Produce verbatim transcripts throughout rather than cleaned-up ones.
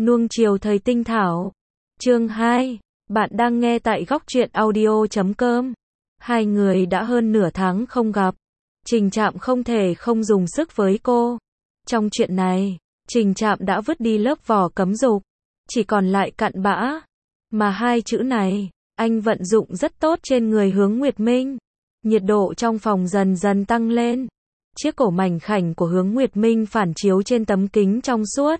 Nuông chiều thời tinh thảo. Chương hai. Bạn đang nghe tại góc truyện audio chấm com. Hai người đã hơn nửa tháng không gặp. Trình Trạm không thể không dùng sức với cô. Trong chuyện này, Trình Trạm đã vứt đi lớp vỏ cấm dục, chỉ còn lại cặn bã. Mà hai chữ này, anh vận dụng rất tốt trên người Hướng Nguyệt Minh. Nhiệt độ trong phòng dần dần tăng lên. Chiếc cổ mảnh khảnh của Hướng Nguyệt Minh phản chiếu trên tấm kính trong suốt.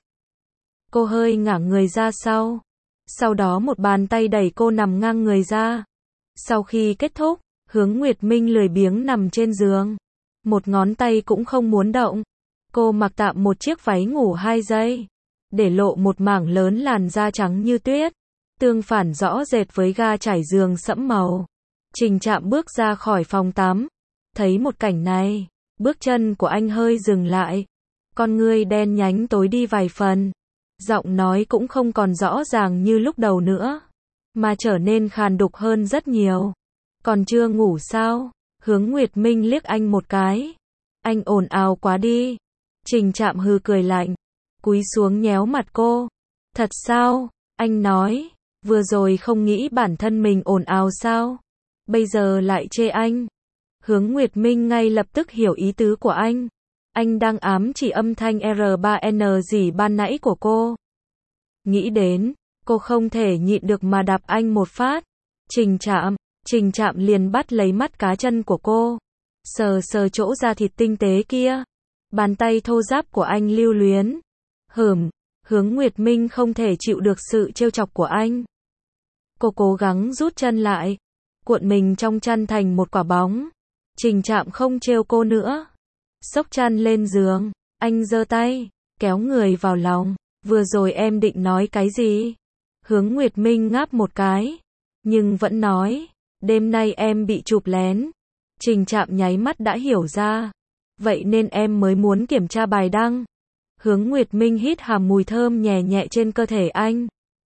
Cô hơi ngả người ra sau. Sau đó một bàn tay đẩy cô nằm ngang người ra. Sau khi kết thúc, Hướng Nguyệt Minh lười biếng nằm trên giường. Một ngón tay cũng không muốn động. Cô mặc tạm một chiếc váy ngủ hai giây, để lộ một mảng lớn làn da trắng như tuyết, tương phản rõ rệt với ga trải giường sẫm màu. Trình Trạm bước ra khỏi phòng tắm. Thấy một cảnh này, bước chân của anh hơi dừng lại. Con ngươi đen nhánh tối đi vài phần. Giọng nói cũng không còn rõ ràng như lúc đầu nữa, mà trở nên khàn đục hơn rất nhiều. Còn chưa ngủ sao? Hướng Nguyệt Minh liếc anh một cái. Anh ồn ào quá đi. Trình Trạm hừ cười lạnh, cúi xuống nhéo mặt cô. Thật sao? Anh nói, vừa rồi không nghĩ bản thân mình ồn ào sao? Bây giờ lại chê anh. Hướng Nguyệt Minh ngay lập tức hiểu ý tứ của anh. Anh đang ám chỉ âm thanh R ba N gì ban nãy của cô. Nghĩ đến, cô không thể nhịn được mà đạp anh một phát. Trình Trạm, Trình Trạm liền bắt lấy mắt cá chân của cô. Sờ sờ chỗ da thịt tinh tế kia. Bàn tay thô ráp của anh lưu luyến. Hửm, Hướng Nguyệt Minh không thể chịu được sự trêu chọc của anh. Cô cố gắng rút chân lại, cuộn mình trong chăn thành một quả bóng. Trình Trạm không trêu cô nữa. Xốc chăn lên giường, anh giơ tay, kéo người vào lòng. Vừa rồi em định nói cái gì? Hướng Nguyệt Minh ngáp một cái, nhưng vẫn nói, đêm nay em bị chụp lén. Trình Trạm nháy mắt đã hiểu ra. Vậy nên em mới muốn kiểm tra bài đăng. Hướng Nguyệt Minh hít hàm mùi thơm nhẹ nhẹ trên cơ thể anh.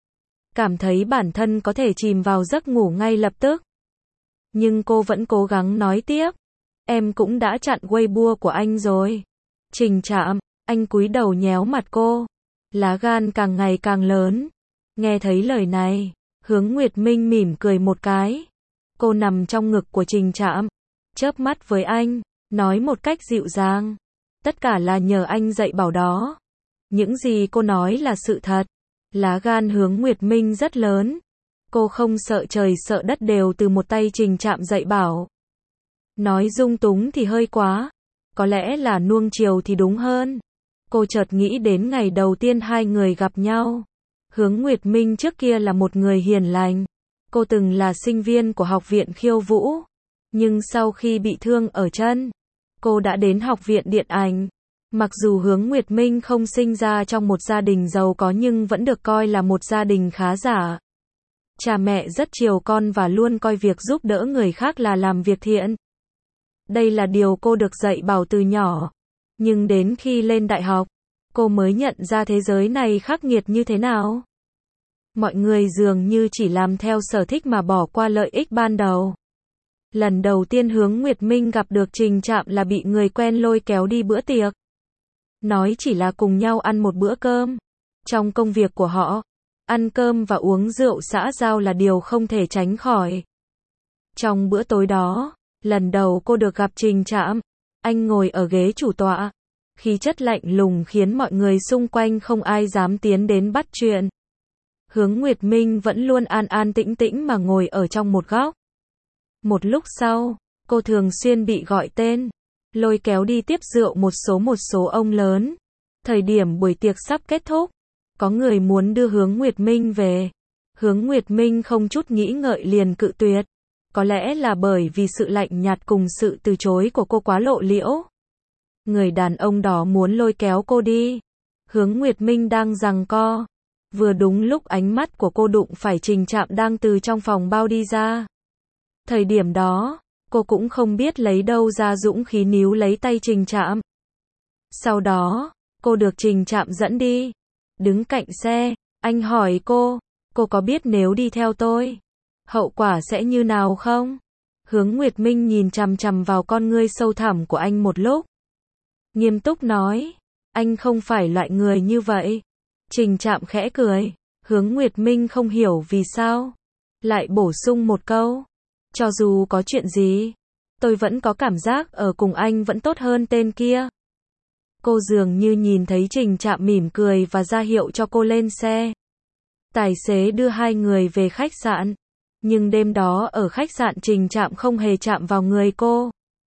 Cảm thấy bản thân có thể chìm vào giấc ngủ ngay lập tức. Nhưng cô vẫn cố gắng nói tiếp. Em cũng đã chặn Weibo của anh rồi. Trình Trạm, anh cúi đầu nhéo mặt cô. Lá gan càng ngày càng lớn. Nghe thấy lời này, Hướng Nguyệt Minh mỉm cười một cái. Cô nằm trong ngực của Trình Trạm, chớp mắt với anh, nói một cách dịu dàng. Tất cả là nhờ anh dạy bảo đó. Những gì cô nói là sự thật. Lá gan Hướng Nguyệt Minh rất lớn. Cô không sợ trời sợ đất đều từ một tay Trình Trạm dạy bảo. Nói dung túng thì hơi quá. Có lẽ là nuông chiều thì đúng hơn. Cô chợt nghĩ đến ngày đầu tiên hai người gặp nhau. Hướng Nguyệt Minh trước kia là một người hiền lành. Cô từng là sinh viên của học viện khiêu vũ. Nhưng sau khi bị thương ở chân, cô đã đến học viện điện ảnh. Mặc dù Hướng Nguyệt Minh không sinh ra trong một gia đình giàu có nhưng vẫn được coi là một gia đình khá giả. Cha mẹ rất chiều con và luôn coi việc giúp đỡ người khác là làm việc thiện. Đây là điều cô được dạy bảo từ nhỏ. Nhưng đến khi lên đại học, cô mới nhận ra thế giới này khắc nghiệt như thế nào. Mọi người dường như chỉ làm theo sở thích mà bỏ qua lợi ích ban đầu. Lần đầu tiên Hướng Nguyệt Minh gặp được Trình Trạm là bị người quen lôi kéo đi bữa tiệc. Nói chỉ là cùng nhau ăn một bữa cơm. Trong công việc của họ, ăn cơm và uống rượu xã giao là điều không thể tránh khỏi. Trong bữa tối đó, lần đầu cô được gặp Trình Trạm, anh ngồi ở ghế chủ tọa. Khí chất lạnh lùng khiến mọi người xung quanh không ai dám tiến đến bắt chuyện. Hướng Nguyệt Minh vẫn luôn an an tĩnh tĩnh mà ngồi ở trong một góc. Một lúc sau, cô thường xuyên bị gọi tên, lôi kéo đi tiếp rượu một số một số ông lớn. Thời điểm buổi tiệc sắp kết thúc, có người muốn đưa Hướng Nguyệt Minh về. Hướng Nguyệt Minh không chút nghĩ ngợi liền cự tuyệt. Có lẽ là bởi vì sự lạnh nhạt cùng sự từ chối của cô quá lộ liễu. Người đàn ông đó muốn lôi kéo cô đi. Hướng Nguyệt Minh đang giằng co. Vừa đúng lúc ánh mắt của cô đụng phải Trình Trạm đang từ trong phòng bao đi ra. Thời điểm đó, cô cũng không biết lấy đâu ra dũng khí níu lấy tay Trình Trạm. Sau đó, cô được Trình Trạm dẫn đi. Đứng cạnh xe, anh hỏi cô, cô có biết nếu đi theo tôi, hậu quả sẽ như nào không? Hướng Nguyệt Minh nhìn chằm chằm vào con ngươi sâu thẳm của anh một lúc. Nghiêm túc nói, anh không phải loại người như vậy. Trình Trạm khẽ cười. Hướng Nguyệt Minh không hiểu vì sao. Lại bổ sung một câu. Cho dù có chuyện gì, tôi vẫn có cảm giác ở cùng anh vẫn tốt hơn tên kia. Cô dường như nhìn thấy Trình Trạm mỉm cười và ra hiệu cho cô lên xe. Tài xế đưa hai người về khách sạn. Nhưng đêm đó ở khách sạn Trình Trạm không hề chạm vào người cô.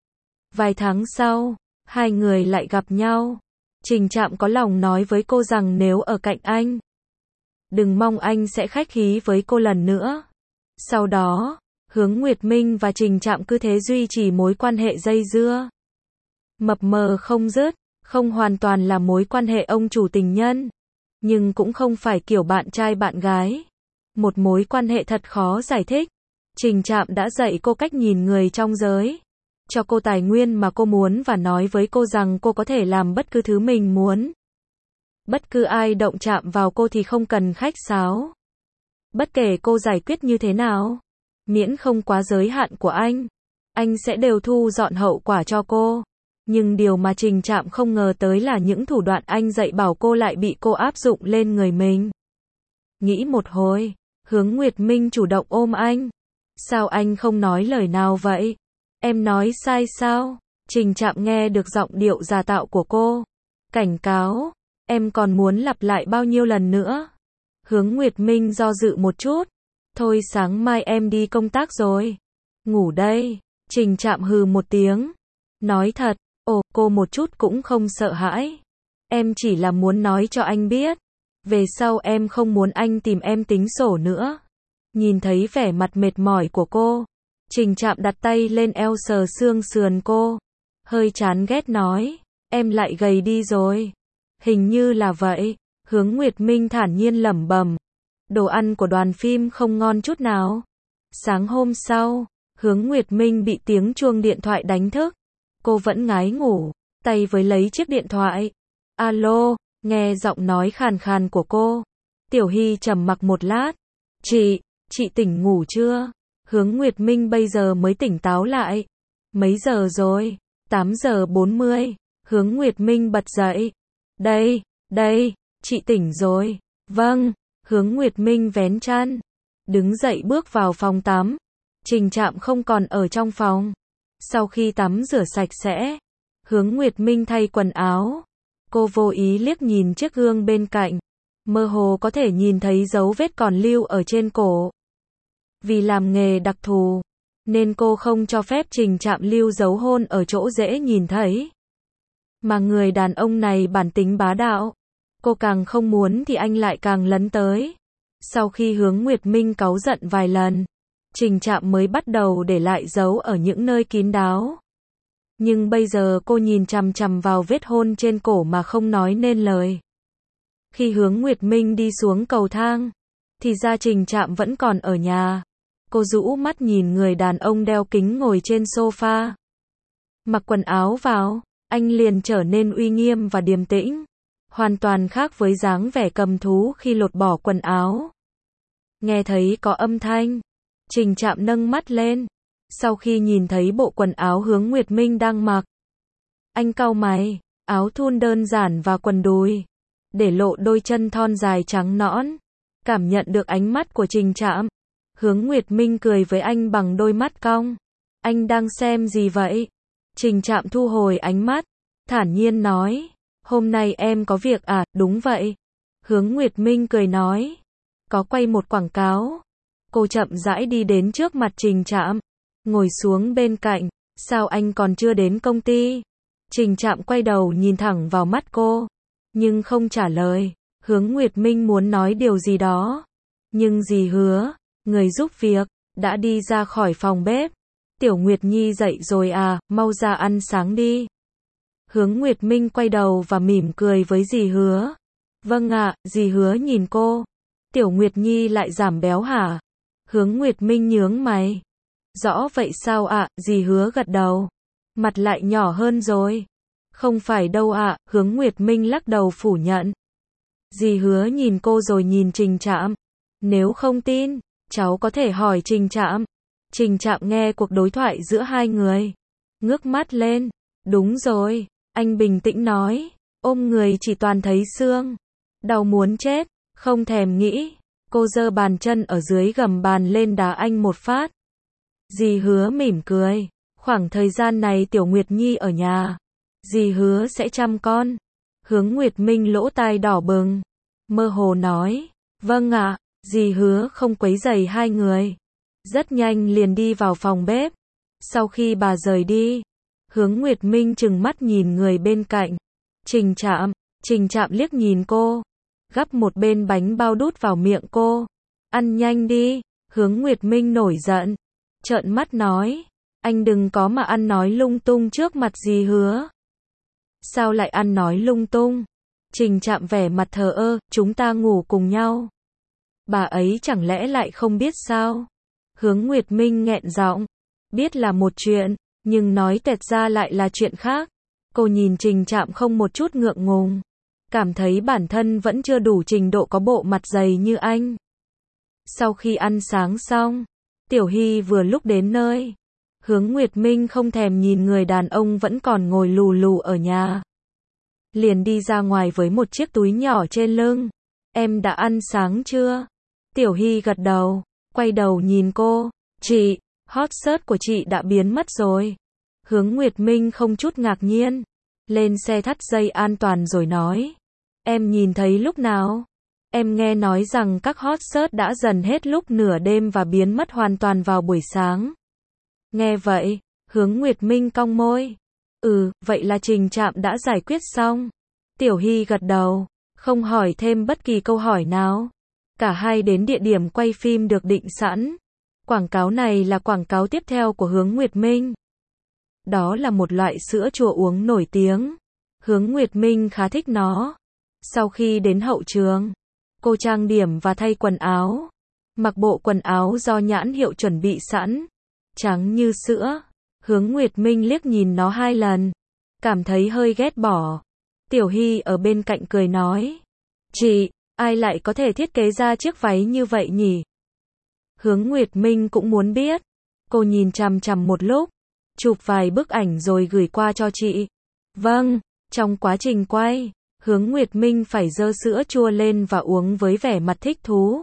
Vài tháng sau, hai người lại gặp nhau. Trình Trạm có lòng nói với cô rằng nếu ở cạnh anh, đừng mong anh sẽ khách khí với cô lần nữa. Sau đó, Hướng Nguyệt Minh và Trình Trạm cứ thế duy trì mối quan hệ dây dưa. Mập mờ không dứt, không hoàn toàn là mối quan hệ ông chủ tình nhân, nhưng cũng không phải kiểu bạn trai bạn gái. Một mối quan hệ thật khó giải thích. Trình Trạm đã dạy cô cách nhìn người trong giới, cho cô tài nguyên mà cô muốn và nói với cô rằng cô có thể làm bất cứ thứ mình muốn. Bất cứ ai động chạm vào cô thì không cần khách sáo. Bất kể cô giải quyết như thế nào, miễn không quá giới hạn của anh, anh sẽ đều thu dọn hậu quả cho cô. Nhưng điều mà Trình Trạm không ngờ tới là những thủ đoạn anh dạy bảo cô lại bị cô áp dụng lên người mình. Nghĩ một hồi, Hướng Nguyệt Minh chủ động ôm anh. Sao anh không nói lời nào vậy? Em nói sai sao? Trình Trạm nghe được giọng điệu giả tạo của cô. Cảnh cáo, em còn muốn lặp lại bao nhiêu lần nữa? Hướng Nguyệt Minh do dự một chút. Thôi sáng mai em đi công tác rồi. Ngủ đây. Trình Trạm hừ một tiếng. Nói thật, ồ, cô một chút cũng không sợ hãi. Em chỉ là muốn nói cho anh biết. Về sau em không muốn anh tìm em tính sổ nữa. Nhìn thấy vẻ mặt mệt mỏi của cô, Trình Trạm đặt tay lên eo sờ xương sườn cô. Hơi chán ghét nói, em lại gầy đi rồi. Hình như là vậy. Hướng Nguyệt Minh thản nhiên lẩm bẩm. Đồ ăn của đoàn phim không ngon chút nào. Sáng hôm sau, Hướng Nguyệt Minh bị tiếng chuông điện thoại đánh thức. Cô vẫn ngái ngủ, tay với lấy chiếc điện thoại. Alo, nghe giọng nói khàn khàn của cô. Tiểu Hy trầm mặc một lát. Chị, chị tỉnh ngủ chưa? Hướng Nguyệt Minh bây giờ mới tỉnh táo lại. Mấy giờ rồi? tám giờ bốn mươi. Hướng Nguyệt Minh bật dậy. Đây, đây, chị tỉnh rồi. Vâng. Hướng Nguyệt Minh vén chăn, đứng dậy bước vào phòng tắm. Trình Trạm không còn ở trong phòng. Sau khi tắm rửa sạch sẽ, Hướng Nguyệt Minh thay quần áo. Cô vô ý liếc nhìn chiếc gương bên cạnh, mơ hồ có thể nhìn thấy dấu vết còn lưu ở trên cổ. Vì làm nghề đặc thù, nên cô không cho phép Trình Trạm lưu dấu hôn ở chỗ dễ nhìn thấy. Mà người đàn ông này bản tính bá đạo. Cô càng không muốn thì anh lại càng lấn tới. Sau khi Hướng Nguyệt Minh cáu giận vài lần, Trình Trạm mới bắt đầu để lại dấu ở những nơi kín đáo. Nhưng bây giờ cô nhìn chằm chằm vào vết hôn trên cổ mà không nói nên lời. Khi Hướng Nguyệt Minh đi xuống cầu thang, thì ra Trình Trạm vẫn còn ở nhà. Cô rũ mắt nhìn người đàn ông đeo kính ngồi trên sofa. Mặc quần áo vào, anh liền trở nên uy nghiêm và điềm tĩnh. Hoàn toàn khác với dáng vẻ cầm thú khi lột bỏ quần áo. Nghe thấy có âm thanh, Trình Trạm nâng mắt lên. Sau khi nhìn thấy bộ quần áo Hướng Nguyệt Minh đang mặc, anh cau mày, áo thun đơn giản và quần đùi, để lộ đôi chân thon dài trắng nõn. Cảm nhận được ánh mắt của Trình Trạm, Hướng Nguyệt Minh cười với anh bằng đôi mắt cong. Anh đang xem gì vậy? Trình Trạm thu hồi ánh mắt, thản nhiên nói. Hôm nay em có việc à? Đúng vậy. Hướng Nguyệt Minh cười nói. Có quay một quảng cáo. Cô chậm rãi đi đến trước mặt Trình Trạm, ngồi xuống bên cạnh. Sao anh còn chưa đến công ty? Trình Trạm quay đầu nhìn thẳng vào mắt cô, nhưng không trả lời. Hướng Nguyệt Minh muốn nói điều gì đó, nhưng dì Hứa, người giúp việc, đã đi ra khỏi phòng bếp. Tiểu Nguyệt Nhi dậy rồi à, mau ra ăn sáng đi. Hướng Nguyệt Minh quay đầu và mỉm cười với dì Hứa. Vâng ạ, dì Hứa nhìn cô. Tiểu Nguyệt Nhi lại giảm béo hả? Hướng Nguyệt Minh nhướng mày. Rõ vậy sao ạ? Dì Hứa gật đầu. Mặt lại nhỏ hơn rồi. Không phải đâu ạ, Hướng Nguyệt Minh lắc đầu phủ nhận. Dì Hứa nhìn cô rồi nhìn Trình Trạm. Nếu không tin, cháu có thể hỏi Trình Trạm. Trình Trạm nghe cuộc đối thoại giữa hai người, ngước mắt lên. Đúng rồi, anh bình tĩnh nói. Ôm người chỉ toàn thấy xương. Đau muốn chết, không thèm nghĩ. Cô giơ bàn chân ở dưới gầm bàn lên đá anh một phát. Dì Hứa mỉm cười. Khoảng thời gian này Tiểu Nguyệt Nhi ở nhà. Dì hứa sẽ chăm con. Hướng Nguyệt Minh lỗ tai đỏ bừng. Mơ hồ nói. Vâng ạ, dì hứa không quấy rầy hai người. Rất nhanh liền đi vào phòng bếp. Sau khi bà rời đi, Hướng Nguyệt Minh trừng mắt nhìn người bên cạnh. Trình Trạm, Trình Trạm liếc nhìn cô. Gắp một bên bánh bao đút vào miệng cô. Ăn nhanh đi. Hướng Nguyệt Minh nổi giận. Trợn mắt nói. Anh đừng có mà ăn nói lung tung trước mặt dì hứa. Sao lại ăn nói lung tung? Trình Trạm vẻ mặt thờ ơ, chúng ta ngủ cùng nhau. Bà ấy chẳng lẽ lại không biết sao? Hướng Nguyệt Minh nghẹn giọng. Biết là một chuyện, nhưng nói tẹt ra lại là chuyện khác. Cô nhìn Trình Trạm không một chút ngượng ngùng. Cảm thấy bản thân vẫn chưa đủ trình độ có bộ mặt dày như anh. Sau khi ăn sáng xong, Tiểu Hy vừa lúc đến nơi. Hướng Nguyệt Minh không thèm nhìn người đàn ông vẫn còn ngồi lù lù ở nhà. Liền đi ra ngoài với một chiếc túi nhỏ trên lưng. Em đã ăn sáng chưa? Tiểu Hy gật đầu, quay đầu nhìn cô. Chị, hot search của chị đã biến mất rồi. Hướng Nguyệt Minh không chút ngạc nhiên. Lên xe thắt dây an toàn rồi nói. Em nhìn thấy lúc nào? Em nghe nói rằng các hot search đã dần hết lúc nửa đêm và biến mất hoàn toàn vào buổi sáng. Nghe vậy, Hướng Nguyệt Minh cong môi. Ừ, vậy là Trình Trạm đã giải quyết xong. Tiểu Hy gật đầu, không hỏi thêm bất kỳ câu hỏi nào. Cả hai đến địa điểm quay phim được định sẵn. Quảng cáo này là quảng cáo tiếp theo của Hướng Nguyệt Minh. Đó là một loại sữa chua uống nổi tiếng. Hướng Nguyệt Minh khá thích nó. Sau khi đến hậu trường, cô trang điểm và thay quần áo. Mặc bộ quần áo do nhãn hiệu chuẩn bị sẵn. Trắng như sữa. Hướng Nguyệt Minh liếc nhìn nó hai lần. Cảm thấy hơi ghét bỏ. Tiểu Hy ở bên cạnh cười nói. Chị, ai lại có thể thiết kế ra chiếc váy như vậy nhỉ? Hướng Nguyệt Minh cũng muốn biết. Cô nhìn chằm chằm một lúc. Chụp vài bức ảnh rồi gửi qua cho chị. Vâng, trong quá trình quay, Hướng Nguyệt Minh phải dơ sữa chua lên và uống với vẻ mặt thích thú.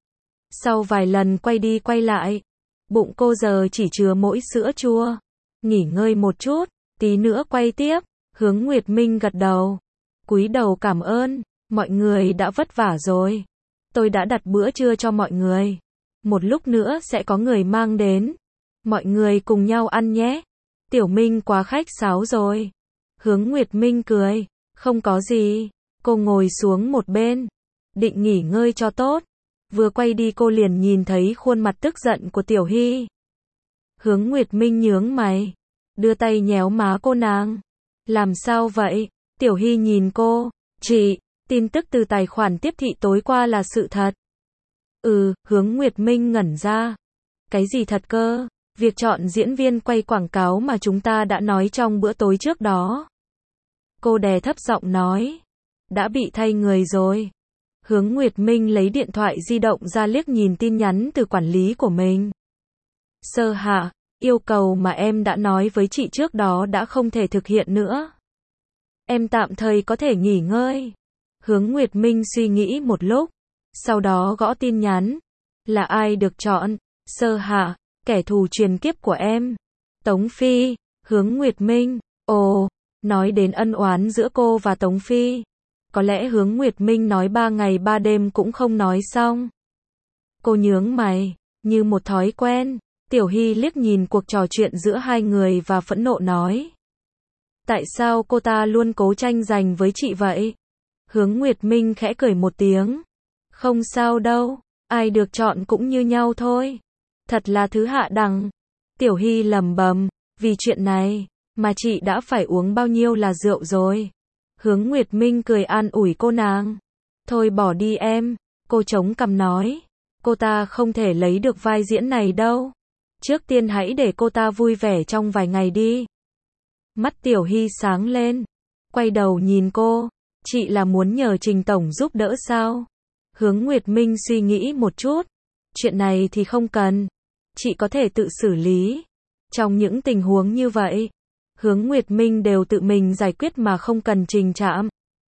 Sau vài lần quay đi quay lại, bụng cô giờ chỉ chứa mỗi sữa chua. Nghỉ ngơi một chút, tí nữa quay tiếp. Hướng Nguyệt Minh gật đầu. Cúi đầu cảm ơn, mọi người đã vất vả rồi. Tôi đã đặt bữa trưa cho mọi người. Một lúc nữa sẽ có người mang đến. Mọi người cùng nhau ăn nhé. Tiểu Minh quá khách sáo rồi. Hướng Nguyệt Minh cười. Không có gì. Cô ngồi xuống một bên. Định nghỉ ngơi cho tốt. Vừa quay đi cô liền nhìn thấy khuôn mặt tức giận của Tiểu Hy. Hướng Nguyệt Minh nhướng mày. Đưa tay nhéo má cô nàng. Làm sao vậy? Tiểu Hy nhìn cô. Chị, tin tức từ tài khoản tiếp thị tối qua là sự thật. Ừ, Hướng Nguyệt Minh ngẩn ra. Cái gì thật cơ? Việc chọn diễn viên quay quảng cáo mà chúng ta đã nói trong bữa tối trước đó. Cô đè thấp giọng nói. Đã bị thay người rồi. Hướng Nguyệt Minh lấy điện thoại di động ra liếc nhìn tin nhắn từ quản lý của mình. Sơ Hạ, yêu cầu mà em đã nói với chị trước đó đã không thể thực hiện nữa. Em tạm thời có thể nghỉ ngơi. Hướng Nguyệt Minh suy nghĩ một lúc. Sau đó gõ tin nhắn. Là ai được chọn? Sơ Hạ, kẻ thù truyền kiếp của em. Tống Phi. Hướng Nguyệt Minh. Ồ, nói đến ân oán giữa cô và Tống Phi. Có lẽ Hướng Nguyệt Minh nói ba ngày ba đêm cũng không nói xong. Cô nhướng mày, như một thói quen. Tiểu Hy liếc nhìn cuộc trò chuyện giữa hai người và phẫn nộ nói. Tại sao cô ta luôn cố tranh giành với chị vậy? Hướng Nguyệt Minh khẽ cười một tiếng. Không sao đâu, ai được chọn cũng như nhau thôi. Thật là thứ hạ đẳng. Tiểu Hy lầm bầm, vì chuyện này, mà chị đã phải uống bao nhiêu là rượu rồi. Hướng Nguyệt Minh cười an ủi cô nàng. Thôi bỏ đi em, cô chống cằm nói. Cô ta không thể lấy được vai diễn này đâu. Trước tiên hãy để cô ta vui vẻ trong vài ngày đi. Mắt Tiểu Hy sáng lên. Quay đầu nhìn cô. Chị là muốn nhờ Trình Tổng giúp đỡ sao? Hướng Nguyệt Minh suy nghĩ một chút. Chuyện này thì không cần. Chị có thể tự xử lý. Trong những tình huống như vậy, Hướng Nguyệt Minh đều tự mình giải quyết mà không cần Trình Trạm.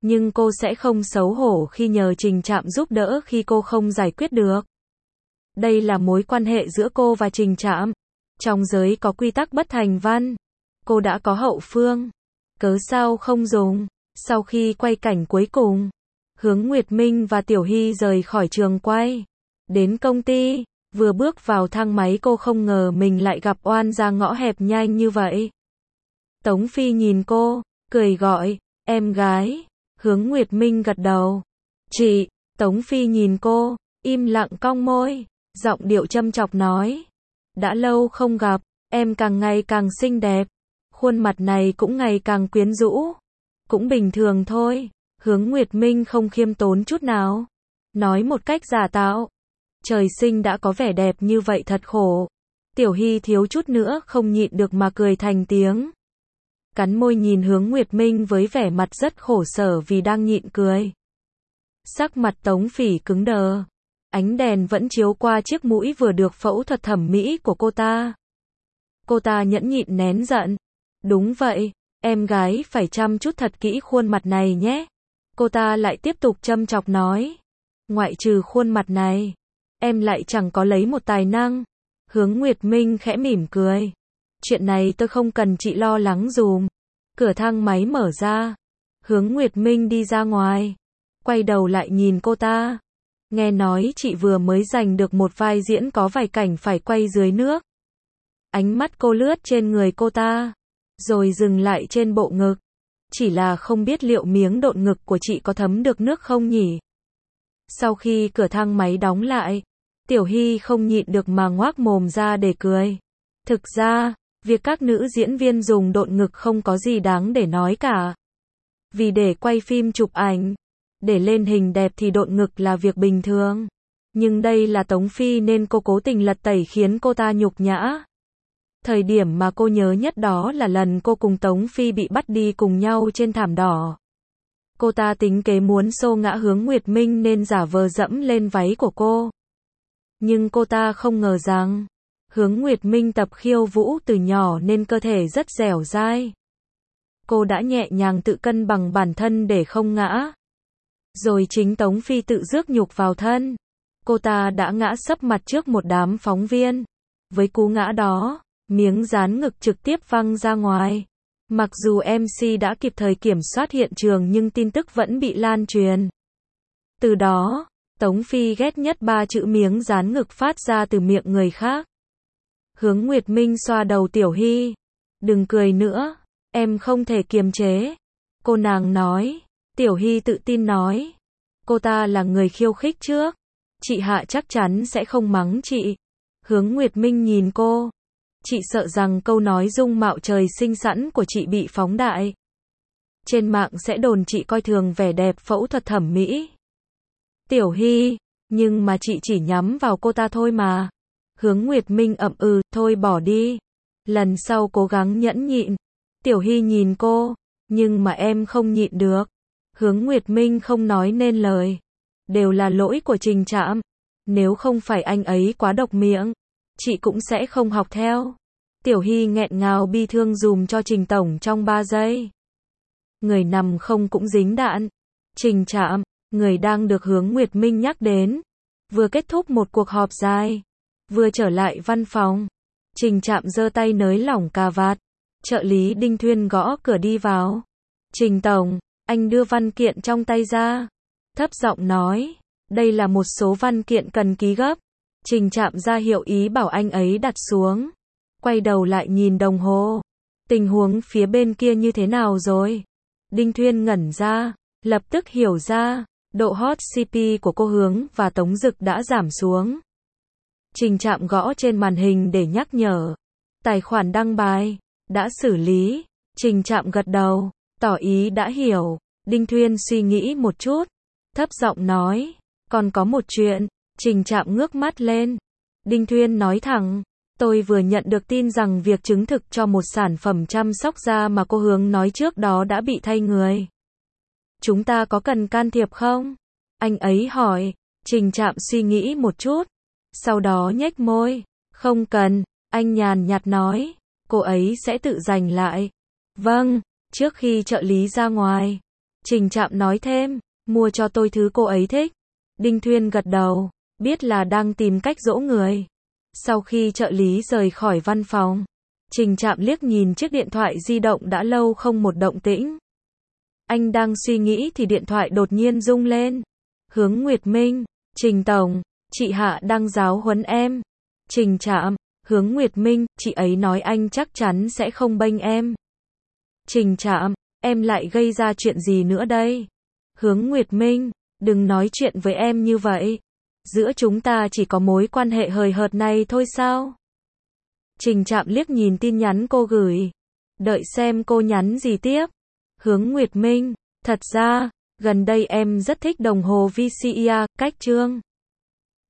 Nhưng cô sẽ không xấu hổ khi nhờ Trình Trạm giúp đỡ khi cô không giải quyết được. Đây là mối quan hệ giữa cô và Trình Trạm. Trong giới có quy tắc bất thành văn. Cô đã có hậu phương. Cớ sao không dùng? Sau khi quay cảnh cuối cùng, Hướng Nguyệt Minh và Tiểu Hy rời khỏi trường quay. Đến công ty, vừa bước vào thang máy cô không ngờ mình lại gặp oan ra ngõ hẹp nhanh như vậy. Tống Phi nhìn cô, cười gọi, em gái. Hướng Nguyệt Minh gật đầu. Chị, Tống Phi nhìn cô, im lặng cong môi, giọng điệu châm chọc nói. Đã lâu không gặp, em càng ngày càng xinh đẹp. Khuôn mặt này cũng ngày càng quyến rũ. Cũng bình thường thôi. Hướng Nguyệt Minh không khiêm tốn chút nào. Nói một cách giả tạo. Trời sinh đã có vẻ đẹp như vậy thật khổ. Tiểu Hy thiếu chút nữa không nhịn được mà cười thành tiếng. Cắn môi nhìn Hướng Nguyệt Minh với vẻ mặt rất khổ sở vì đang nhịn cười. Sắc mặt Tống Phỉ cứng đờ. Ánh đèn vẫn chiếu qua chiếc mũi vừa được phẫu thuật thẩm mỹ của cô ta. Cô ta nhẫn nhịn nén giận. Đúng vậy, em gái phải chăm chút thật kỹ khuôn mặt này nhé. Cô ta lại tiếp tục châm chọc nói. Ngoại trừ khuôn mặt này, em lại chẳng có lấy một tài năng. Hướng Nguyệt Minh khẽ mỉm cười. Chuyện này tôi không cần chị lo lắng dùm. Cửa thang máy mở ra. Hướng Nguyệt Minh đi ra ngoài. Quay đầu lại nhìn cô ta. Nghe nói chị vừa mới giành được một vai diễn có vài cảnh phải quay dưới nước. Ánh mắt cô lướt trên người cô ta. Rồi dừng lại trên bộ ngực. Chỉ là không biết liệu miếng độn ngực của chị có thấm được nước không nhỉ? Sau khi cửa thang máy đóng lại, Tiểu Hy không nhịn được mà ngoác mồm ra để cười. Thực ra, việc các nữ diễn viên dùng độn ngực không có gì đáng để nói cả. Vì để quay phim chụp ảnh, để lên hình đẹp thì độn ngực là việc bình thường. Nhưng đây là Tống Phi nên cô cố tình lật tẩy khiến cô ta nhục nhã. Thời điểm mà cô nhớ nhất đó là lần cô cùng Tống Phi bị bắt đi cùng nhau trên thảm đỏ. Cô ta tính kế muốn xô ngã Hướng Nguyệt Minh nên giả vờ dẫm lên váy của cô. Nhưng cô ta không ngờ rằng, Hướng Nguyệt Minh tập khiêu vũ từ nhỏ nên cơ thể rất dẻo dai. Cô đã nhẹ nhàng tự cân bằng bản thân để không ngã. Rồi chính Tống Phi tự rước nhục vào thân. Cô ta đã ngã sấp mặt trước một đám phóng viên. Với cú ngã đó, miếng dán ngực trực tiếp văng ra ngoài. Mặc dù em xê đã kịp thời kiểm soát hiện trường nhưng tin tức vẫn bị lan truyền. Từ đó, Tống Phi ghét nhất ba chữ miếng dán ngực phát ra từ miệng người khác. Hướng Nguyệt Minh xoa đầu Tiểu Hy. Đừng cười nữa, em không thể kiềm chế. Cô nàng nói. Tiểu Hy tự tin nói. Cô ta là người khiêu khích trước. Chị Hạ chắc chắn sẽ không mắng chị. Hướng Nguyệt Minh nhìn cô. Chị sợ rằng câu nói dung mạo trời sinh sẵn của chị bị phóng đại. Trên mạng sẽ đồn chị coi thường vẻ đẹp phẫu thuật thẩm mỹ. Tiểu Hy, nhưng mà chị chỉ nhắm vào cô ta thôi mà. Hướng Nguyệt Minh ậm ừ, thôi bỏ đi. Lần sau cố gắng nhẫn nhịn. Tiểu Hy nhìn cô, nhưng mà em không nhịn được. Hướng Nguyệt Minh không nói nên lời. Đều là lỗi của Trình Trạm. Nếu không phải anh ấy quá độc miệng, chị cũng sẽ không học theo. Tiểu Hy nghẹn ngào bi thương dùm cho Trình Tổng trong ba giây. Người nằm không cũng dính đạn. Trình Trạm, người đang được Hướng Nguyệt Minh nhắc đến, vừa kết thúc một cuộc họp dài, vừa trở lại văn phòng. Trình Trạm giơ tay nới lỏng cà vạt. Trợ lý Đinh Thuyên gõ cửa đi vào. Trình Tổng, anh đưa văn kiện trong tay ra. Thấp giọng nói, đây là một số văn kiện cần ký gấp. Trình Trạm ra hiệu ý bảo anh ấy đặt xuống. Quay đầu lại nhìn đồng hồ. Tình huống phía bên kia như thế nào rồi? Đinh Thuyên ngẩn ra, lập tức hiểu ra, độ hot xê pê của cô Hướng và Tống Dực đã giảm xuống. Trình Trạm gõ trên màn hình để nhắc nhở. Tài khoản đăng bài, đã xử lý. Trình Trạm gật đầu, tỏ ý đã hiểu. Đinh Thuyên suy nghĩ một chút, thấp giọng nói, còn có một chuyện. Trình Trạm ngước mắt lên. Đinh Thuyên nói thẳng, tôi vừa nhận được tin rằng việc chứng thực cho một sản phẩm chăm sóc da mà cô Hướng nói trước đó đã bị thay người. Chúng ta có cần can thiệp không? Anh ấy hỏi. Trình Trạm suy nghĩ một chút, sau đó nhếch môi. Không cần, anh nhàn nhạt nói. Cô ấy sẽ tự giành lại. Vâng, trước khi trợ lý ra ngoài, Trình Trạm nói thêm, mua cho tôi thứ cô ấy thích. Đinh Thuyên gật đầu, biết là đang tìm cách dỗ người. Sau khi trợ lý rời khỏi văn phòng, Trình Trạm liếc nhìn chiếc điện thoại di động đã lâu không một động tĩnh. Anh đang suy nghĩ thì điện thoại đột nhiên rung lên. Hướng Nguyệt Minh, Trình Tổng, chị Hạ đang giáo huấn em. Trình Trạm, Hướng Nguyệt Minh, chị ấy nói anh chắc chắn sẽ không bênh em. Trình Trạm, em lại gây ra chuyện gì nữa đây? Hướng Nguyệt Minh, đừng nói chuyện với em như vậy. Giữa chúng ta chỉ có mối quan hệ hời hợt này thôi sao? Trình Trạm liếc nhìn tin nhắn cô gửi. Đợi xem cô nhắn gì tiếp. Hướng Nguyệt Minh, thật ra, gần đây em rất thích đồng hồ vê xê e, cách trương.